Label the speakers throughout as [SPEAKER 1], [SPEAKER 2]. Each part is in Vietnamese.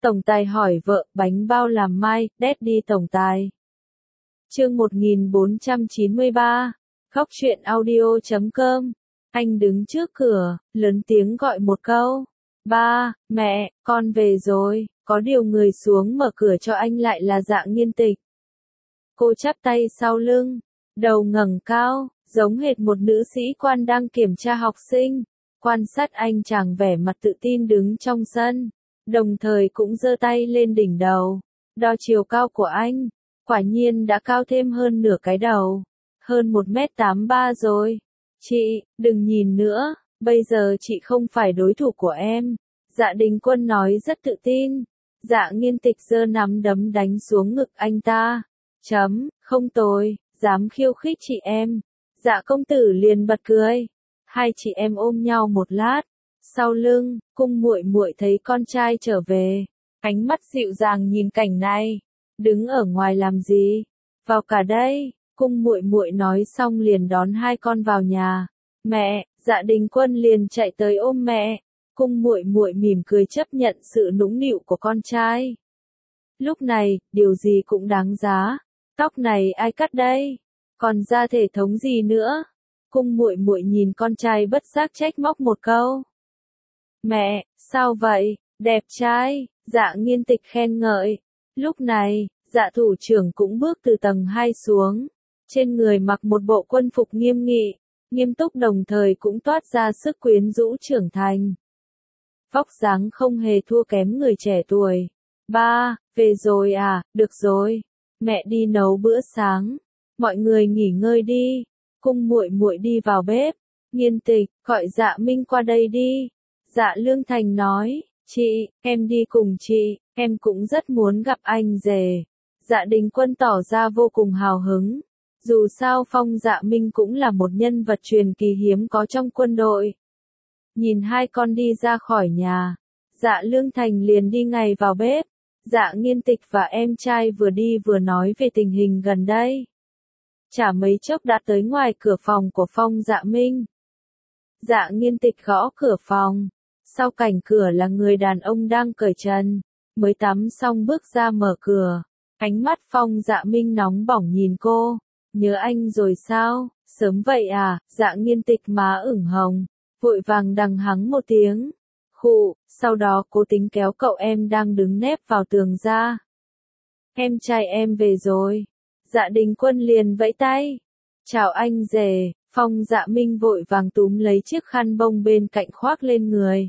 [SPEAKER 1] Tổng tài hỏi vợ, bánh bao làm mai, Daddy tổng tài. Chương 1493, khóc chuyện audio.com. Anh đứng trước cửa, lớn tiếng gọi một câu. Ba, mẹ, con về rồi. Có điều người xuống mở cửa cho anh lại là Dạ Nghiên Tịch. Cô chắp tay sau lưng, đầu ngẩng cao, giống hệt một nữ sĩ quan đang kiểm tra học sinh. Quan sát anh chàng vẻ mặt tự tin đứng trong sân, đồng thời cũng giơ tay lên đỉnh đầu, đo chiều cao của anh. Quả nhiên đã cao thêm hơn nửa cái đầu, hơn 1m83 rồi. Chị, đừng nhìn nữa, bây giờ chị không phải đối thủ của em. Dạ Đình Quân nói rất tự tin. Dạ Nghiên Tịch giơ nắm đấm đánh xuống ngực anh ta. Không tồi, dám khiêu khích chị em. Dạ công tử liền bật cười. Hai chị em ôm nhau một lát. Sau lưng, Cung muội muội thấy con trai trở về, ánh mắt dịu dàng nhìn cảnh này. Đứng ở ngoài làm gì? Vào cả đây. Cung muội muội nói xong liền đón hai con vào nhà. Mẹ, Dạ Đình Quân liền chạy tới ôm mẹ. Cung muội muội mỉm cười chấp nhận sự nũng nịu của con trai. Lúc này, điều gì cũng đáng giá. Tóc này ai cắt đây? Còn da thể thống gì nữa? Cung muội muội nhìn con trai bất giác trách móc một câu. Mẹ, sao vậy? Đẹp trai. Dạ Nghiên Tịch khen ngợi. Lúc này, Dạ thủ trưởng cũng bước từ tầng 2 xuống. Trên người mặc một bộ quân phục nghiêm nghị, nghiêm túc đồng thời cũng toát ra sức quyến rũ trưởng thành. Vóc dáng không hề thua kém người trẻ tuổi. Ba, về rồi à, được rồi. Mẹ đi nấu bữa sáng. Mọi người nghỉ ngơi đi. Cung muội muội đi vào bếp. Nghiên Tịch, gọi Dạ Minh qua đây đi. Dạ Lương Thành nói, chị, em đi cùng chị, em cũng rất muốn gặp anh rể. Dạ Đình Quân tỏ ra vô cùng hào hứng. Dù sao Phong Dạ Minh cũng là một nhân vật truyền kỳ hiếm có trong quân đội. Nhìn hai con đi ra khỏi nhà, Dạ Lương Thành liền đi ngay vào bếp. Dạ Nghiên Tịch và em trai vừa đi vừa nói về tình hình gần đây. Chả mấy chốc đã tới ngoài cửa phòng của Phong Dạ Minh. Dạ Nghiên Tịch gõ cửa phòng. Sau cảnh cửa là người đàn ông đang cởi trần, mới tắm xong bước ra mở cửa. Ánh mắt Phong Dạ Minh nóng bỏng nhìn cô. Nhớ anh rồi sao? Sớm vậy à? Dạ Nghiên Tịch má ửng hồng, vội vàng đằng hắng một tiếng. Khụ, sau đó cố tính kéo cậu em đang đứng nép vào tường ra. Em trai em về rồi. Dạ Đình Quân liền vẫy tay. Chào anh rể. Phong Dạ Minh vội vàng túm lấy chiếc khăn bông bên cạnh khoác lên người,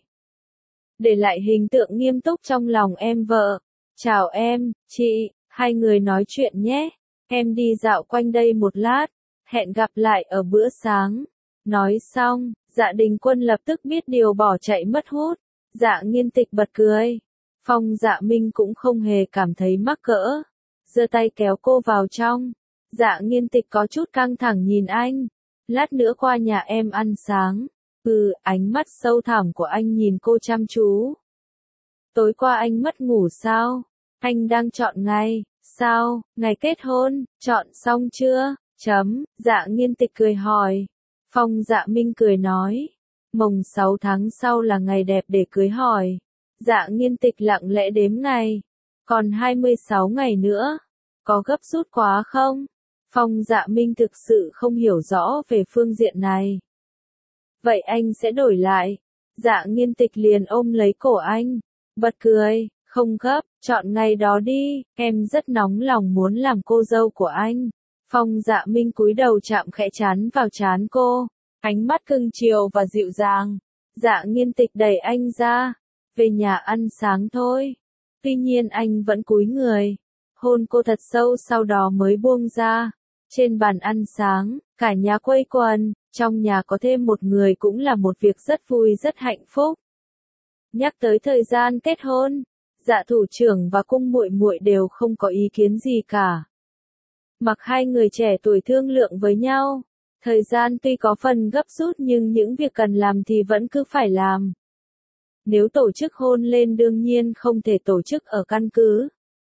[SPEAKER 1] để lại hình tượng nghiêm túc trong lòng em vợ. Chào em, chị, hai người nói chuyện nhé. Em đi dạo quanh đây một lát, hẹn gặp lại ở bữa sáng. Nói xong, Dạ Đình Quân lập tức biết điều bỏ chạy mất hút. Dạ Nghiên Tịch bật cười. Phong Dạ Minh cũng không hề cảm thấy mắc cỡ, giơ tay kéo cô vào trong. Dạ Nghiên Tịch có chút căng thẳng nhìn anh. Lát nữa qua nhà em ăn sáng. Ánh mắt sâu thẳm của anh nhìn cô chăm chú. Tối qua anh mất ngủ sao? Anh đang chọn ngày. Sao, ngày kết hôn, chọn xong chưa? Dạ Nghiên Tịch cười hỏi. Phong Dạ Minh cười nói. Mồng 6 tháng sau là ngày đẹp để cưới hỏi. Dạ Nghiên Tịch lặng lẽ đếm ngày. Còn 26 ngày nữa. Có gấp rút quá không? Phong Dạ Minh thực sự không hiểu rõ về phương diện này. Vậy anh sẽ đổi lại. Dạ Nghiên Tịch liền ôm lấy cổ anh, bật cười. Không gấp, chọn ngày đó đi, em rất nóng lòng muốn làm cô dâu của anh. Phong Dạ Minh cúi đầu chạm khẽ trán vào trán cô, ánh mắt cưng chiều và dịu dàng. Dạ Nghiên Tịch đẩy anh ra, về nhà ăn sáng thôi. Tuy nhiên anh vẫn cúi người, hôn cô thật sâu sau đó mới buông ra. Trên bàn ăn sáng, cả nhà quây quần, trong nhà có thêm một người cũng là một việc rất vui rất hạnh phúc. Nhắc tới thời gian kết hôn, Dạ thủ trưởng và Cung muội muội đều không có ý kiến gì cả. Mặc hai người trẻ tuổi thương lượng với nhau, thời gian tuy có phần gấp rút nhưng những việc cần làm thì vẫn cứ phải làm. Nếu tổ chức hôn lên đương nhiên không thể tổ chức ở căn cứ.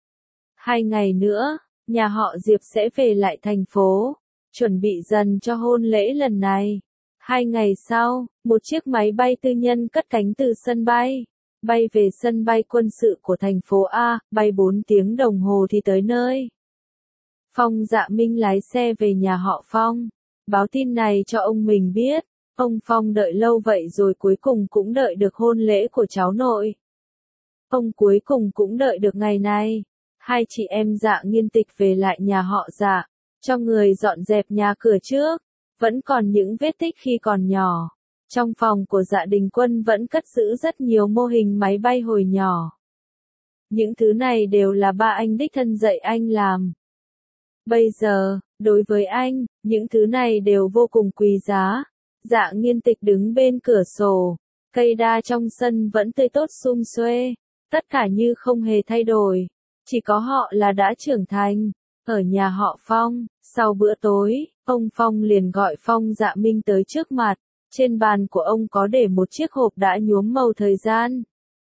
[SPEAKER 1] 2 ngày nữa, nhà họ Diệp sẽ về lại thành phố, chuẩn bị dần cho hôn lễ lần này. 2 ngày sau, một chiếc máy bay tư nhân cất cánh từ sân bay. bay về sân bay quân sự của thành phố A, bay 4 tiếng đồng hồ thì tới nơi. Phong Dạ Minh lái xe về nhà họ Phong, báo tin này cho ông mình biết. Ông Phong đợi lâu vậy rồi cuối cùng cũng đợi được hôn lễ của cháu nội. Ông cuối cùng cũng đợi được ngày này. Hai chị em Dạ Nghiên Tịch về lại nhà họ Dạ, cho người dọn dẹp nhà cửa trước. Vẫn còn những vết tích khi còn nhỏ. Trong phòng của Dạ Đình Quân vẫn cất giữ rất nhiều mô hình máy bay hồi nhỏ. Những thứ này đều là ba anh đích thân dạy anh làm. Bây giờ, đối với anh, những thứ này đều vô cùng quý giá. Dạ Nghiên Tịch đứng bên cửa sổ, cây đa trong sân vẫn tươi tốt sum xuê, tất cả như không hề thay đổi, chỉ có họ là đã trưởng thành. Ở nhà họ Phong, sau bữa tối, ông Phong liền gọi Phong Dạ Minh tới trước mặt, trên bàn của ông có để một chiếc hộp đã nhuốm màu thời gian.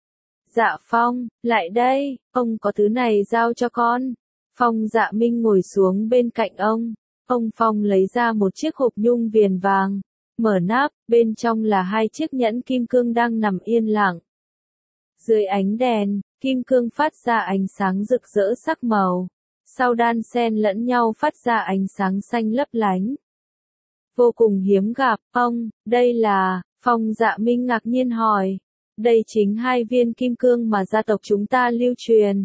[SPEAKER 1] Dạ Phong, lại đây, ông có thứ này giao cho con. Phong Dạ Minh ngồi xuống bên cạnh ông Phong lấy ra một chiếc hộp nhung viền vàng. Mở nắp, bên trong là hai chiếc nhẫn kim cương đang nằm yên lặng. Dưới ánh đèn, kim cương phát ra ánh sáng rực rỡ sắc màu, sau đan xen lẫn nhau phát ra ánh sáng xanh lấp lánh. Vô cùng hiếm gặp, đây là, Phong Dạ Minh ngạc nhiên hỏi. Đây chính hai viên kim cương mà gia tộc chúng ta lưu truyền.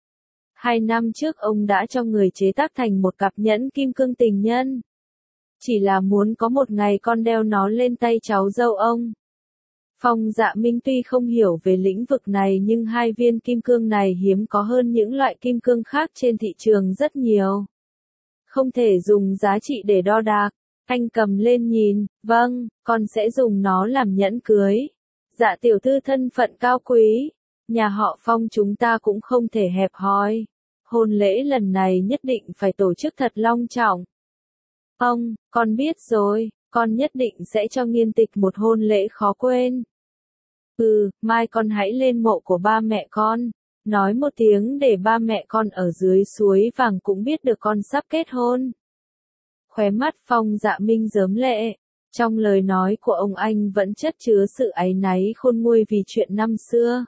[SPEAKER 1] 2 năm trước ông đã cho người chế tác thành một cặp nhẫn kim cương tình nhân. Chỉ là muốn có một ngày con đeo nó lên tay cháu dâu ông. Phong Dạ Minh tuy không hiểu về lĩnh vực này nhưng hai viên kim cương này hiếm có hơn những loại kim cương khác trên thị trường rất nhiều. Không thể dùng giá trị để đo đạc. Anh cầm lên nhìn, vâng, con sẽ dùng nó làm nhẫn cưới. Dạ tiểu thư thân phận cao quý. Nhà họ Phong chúng ta cũng không thể hẹp hòi. Hôn lễ lần này nhất định phải tổ chức thật long trọng. Con biết rồi, con nhất định sẽ cho Nghiên Tịch một hôn lễ khó quên. Mai con hãy lên mộ của ba mẹ con, nói một tiếng để ba mẹ con ở dưới suối vàng cũng biết được con sắp kết hôn. Khóe mắt Phong Dạ Minh rớm lệ, trong lời nói của ông anh vẫn chất chứa sự áy náy khôn nguôi vì chuyện năm xưa.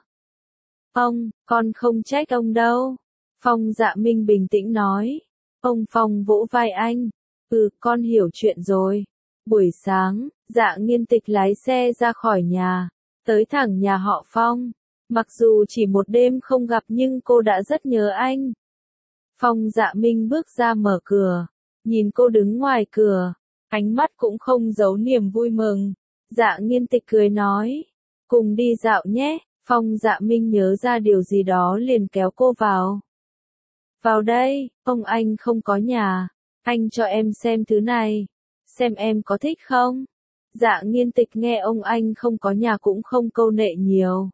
[SPEAKER 1] Con không trách ông đâu. Phong Dạ Minh bình tĩnh nói. Ông Phong vỗ vai anh. Con hiểu chuyện rồi. Buổi sáng, Dạ Nghiên Tịch lái xe ra khỏi nhà, tới thẳng nhà họ Phong. Mặc dù chỉ một đêm không gặp nhưng cô đã rất nhớ anh. Phong Dạ Minh bước ra mở cửa, nhìn cô đứng ngoài cửa, ánh mắt cũng không giấu niềm vui mừng. Dạ Nghiên Tịch cười nói, cùng đi dạo nhé. Phong Dạ Minh nhớ ra điều gì đó liền kéo cô vào. Vào đây, ông anh không có nhà. Anh cho em xem thứ này. Xem em có thích không? Dạ Nghiên Tịch nghe ông anh không có nhà cũng không câu nệ nhiều.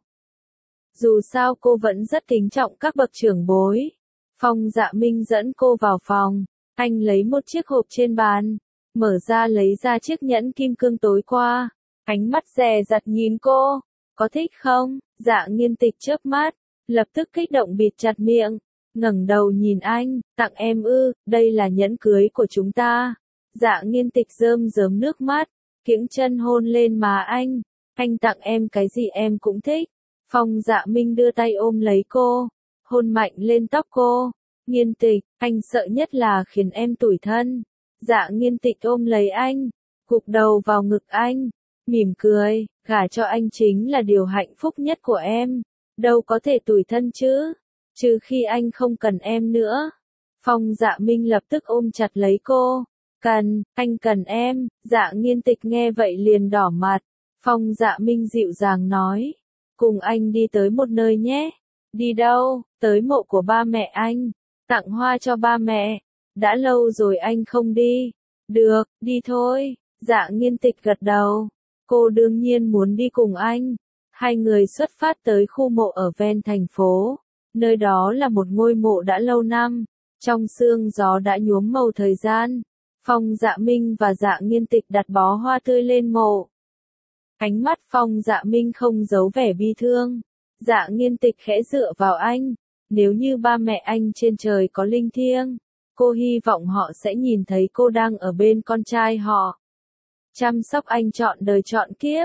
[SPEAKER 1] Dù sao cô vẫn rất kính trọng các bậc trưởng bối. Phong Dạ Minh dẫn cô vào phòng. Anh lấy một chiếc hộp trên bàn. Mở ra lấy ra chiếc nhẫn kim cương tối qua. Ánh mắt dè dặt nhìn cô. Có thích không? Dạ Nghiên Tịch chớp mắt. Lập tức kích động bịt chặt miệng. Ngẩng đầu nhìn anh, tặng em đây là nhẫn cưới của chúng ta. Dạ Nghiên Tịch rơm rớm nước mắt, kiễng chân hôn lên má anh tặng em cái gì em cũng thích. Phong Dạ Minh đưa tay ôm lấy cô, hôn mạnh lên tóc cô. Nghiên Tịch, anh sợ nhất là khiến em tủi thân. Dạ Nghiên Tịch ôm lấy anh, gục đầu vào ngực anh, mỉm cười, gả cho anh chính là điều hạnh phúc nhất của em, đâu có thể tủi thân chứ. Trừ khi anh không cần em nữa. Phong Dạ Minh lập tức ôm chặt lấy cô. Anh cần em. Dạ Nghiên Tịch nghe vậy liền đỏ mặt. Phong Dạ Minh dịu dàng nói. Cùng anh đi tới một nơi nhé. Đi đâu? Tới mộ của ba mẹ anh. Tặng hoa cho ba mẹ. Đã lâu rồi anh không đi. Được, đi thôi. Dạ Nghiên Tịch gật đầu. Cô đương nhiên muốn đi cùng anh. Hai người xuất phát tới khu mộ ở ven thành phố. Nơi đó là một ngôi mộ đã lâu năm, trong sương gió đã nhuốm màu thời gian. Phong Dạ Minh và Dạ Nghiên Tịch đặt bó hoa tươi lên mộ. Ánh mắt Phong Dạ Minh không giấu vẻ bi thương. Dạ Nghiên Tịch khẽ dựa vào anh. Nếu như ba mẹ anh trên trời có linh thiêng, cô hy vọng họ sẽ nhìn thấy cô đang ở bên con trai họ. Chăm sóc anh trọn đời trọn kiếp.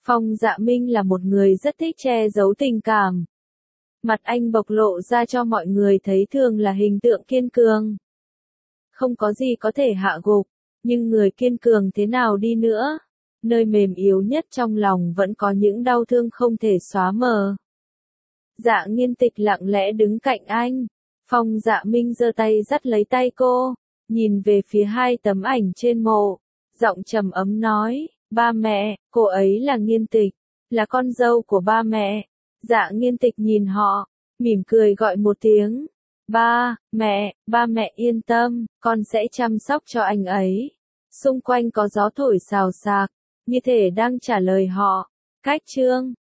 [SPEAKER 1] Phong Dạ Minh là một người rất thích che giấu tình cảm. Mặt anh bộc lộ ra cho mọi người thấy thường là hình tượng kiên cường. Không có gì có thể hạ gục, nhưng người kiên cường thế nào đi nữa, nơi mềm yếu nhất trong lòng vẫn có những đau thương không thể xóa mờ. Dạ Nghiên Tịch lặng lẽ đứng cạnh anh. Phong Dạ Minh giơ tay dắt lấy tay cô, nhìn về phía hai tấm ảnh trên mộ, giọng trầm ấm nói, ba mẹ, cô ấy là Nghiên Tịch, là con dâu của ba mẹ. Dạ Nghiên Tịch nhìn họ, mỉm cười gọi một tiếng, ba mẹ yên tâm, con sẽ chăm sóc cho anh ấy. Xung quanh có gió thổi xào xạc, như thể đang trả lời họ. Cách chương